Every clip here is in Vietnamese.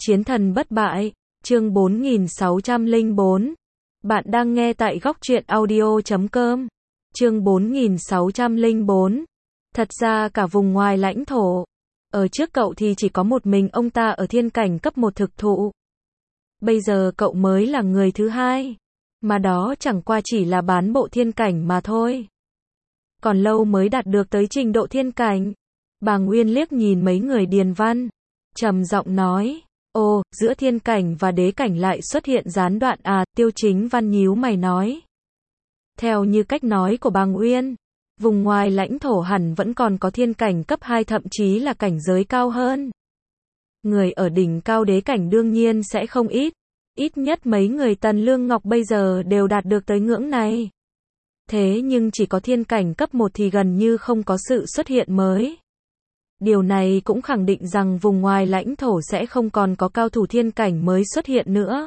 Chiến thần bất bại, chương 4604. Bạn đang nghe tại góc truyện audio.com. Chương 4604. Thật ra cả vùng ngoài lãnh thổ, ở trước cậu thì chỉ có một mình ông ta ở thiên cảnh cấp 1 thực thụ. Bây giờ cậu mới là người thứ hai, mà đó chẳng qua chỉ là bán bộ thiên cảnh mà thôi. Còn lâu mới đạt được tới trình độ thiên cảnh. Bà Nguyên liếc nhìn mấy người điền văn, trầm giọng nói, ồ, giữa thiên cảnh và đế cảnh lại xuất hiện gián đoạn à, Tiêu Chính Văn nhíu mày nói. Theo như cách nói của bà Nguyên, vùng ngoài lãnh thổ hẳn vẫn còn có thiên cảnh cấp 2 thậm chí là cảnh giới cao hơn. Người ở đỉnh cao đế cảnh đương nhiên sẽ không ít. Ít nhất mấy người Tần Lương Ngọc bây giờ đều đạt được tới ngưỡng này. Thế nhưng chỉ có thiên cảnh cấp 1 thì gần như không có sự xuất hiện mới. Điều này cũng khẳng định rằng vùng ngoài lãnh thổ sẽ không còn có cao thủ thiên cảnh mới xuất hiện nữa.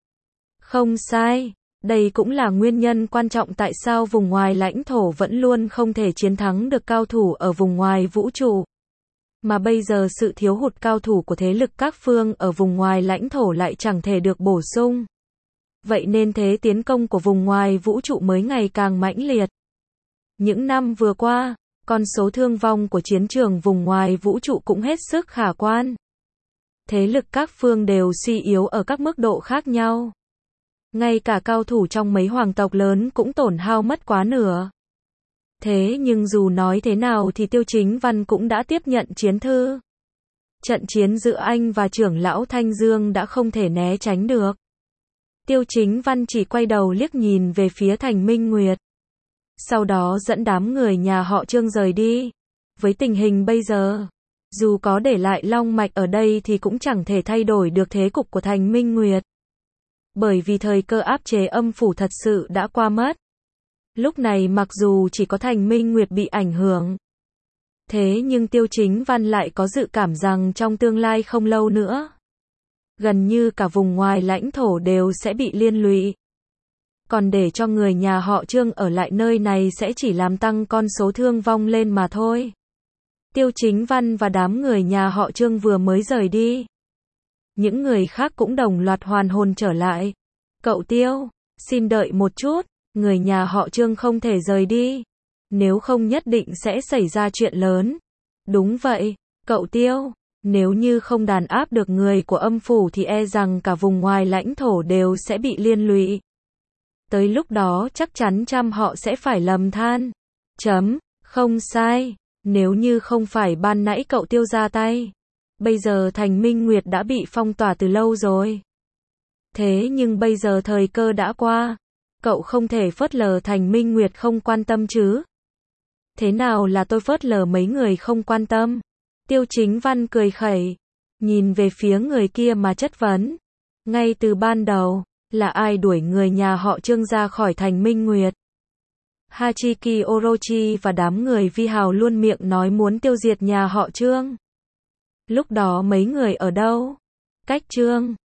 Không sai, đây cũng là nguyên nhân quan trọng tại sao vùng ngoài lãnh thổ vẫn luôn không thể chiến thắng được cao thủ ở vùng ngoài vũ trụ. Mà bây giờ sự thiếu hụt cao thủ của thế lực các phương ở vùng ngoài lãnh thổ lại chẳng thể được bổ sung. Vậy nên thế tiến công của vùng ngoài vũ trụ mới ngày càng mãnh liệt. Những năm vừa qua, con số thương vong của chiến trường vùng ngoài vũ trụ cũng hết sức khả quan. Thế lực các phương đều suy yếu ở các mức độ khác nhau. Ngay cả cao thủ trong mấy hoàng tộc lớn cũng tổn hao mất quá nửa. Thế nhưng dù nói thế nào thì Tiêu Chính Văn cũng đã tiếp nhận chiến thư. Trận chiến giữa anh và trưởng lão Thanh Dương đã không thể né tránh được. Tiêu Chính Văn chỉ quay đầu liếc nhìn về phía Thành Minh Nguyệt. Sau đó dẫn đám người nhà họ Trương rời đi. Với tình hình bây giờ, dù có để lại Long Mạch ở đây thì cũng chẳng thể thay đổi được thế cục của Thành Minh Nguyệt. Bởi vì thời cơ áp chế âm phủ thật sự đã qua mất. Lúc này mặc dù chỉ có Thành Minh Nguyệt bị ảnh hưởng, thế nhưng Tiêu Chính Văn lại có dự cảm rằng trong tương lai không lâu nữa, gần như cả vùng ngoài lãnh thổ đều sẽ bị liên lụy. Còn để cho người nhà họ Trương ở lại nơi này sẽ chỉ làm tăng con số thương vong lên mà thôi. Tiêu Chính Văn và đám người nhà họ Trương vừa mới rời đi. Những người khác cũng đồng loạt hoàn hồn trở lại. Cậu Tiêu, xin đợi một chút, người nhà họ Trương không thể rời đi. Nếu không nhất định sẽ xảy ra chuyện lớn. Đúng vậy, cậu Tiêu, nếu như không đàn áp được người của âm phủ thì e rằng cả vùng ngoài lãnh thổ đều sẽ bị liên lụy. Tới lúc đó chắc chắn trăm họ sẽ phải lầm than. Không sai, nếu như không phải ban nãy cậu Tiêu ra tay, bây giờ Thành Minh Nguyệt đã bị phong tỏa từ lâu rồi. Thế nhưng bây giờ thời cơ đã qua, cậu không thể phớt lờ Thành Minh Nguyệt không quan tâm chứ. Thế nào là tôi phớt lờ mấy người không quan tâm? Tiêu Chính Văn cười khẩy, nhìn về phía người kia mà chất vấn. Ngay từ ban đầu, là ai đuổi người nhà họ Trương ra khỏi Thành Minh Nguyệt? Hachiki Orochi và đám người Vi Hào luôn miệng nói muốn tiêu diệt nhà họ Trương. Lúc đó mấy người ở đâu? Cách Trương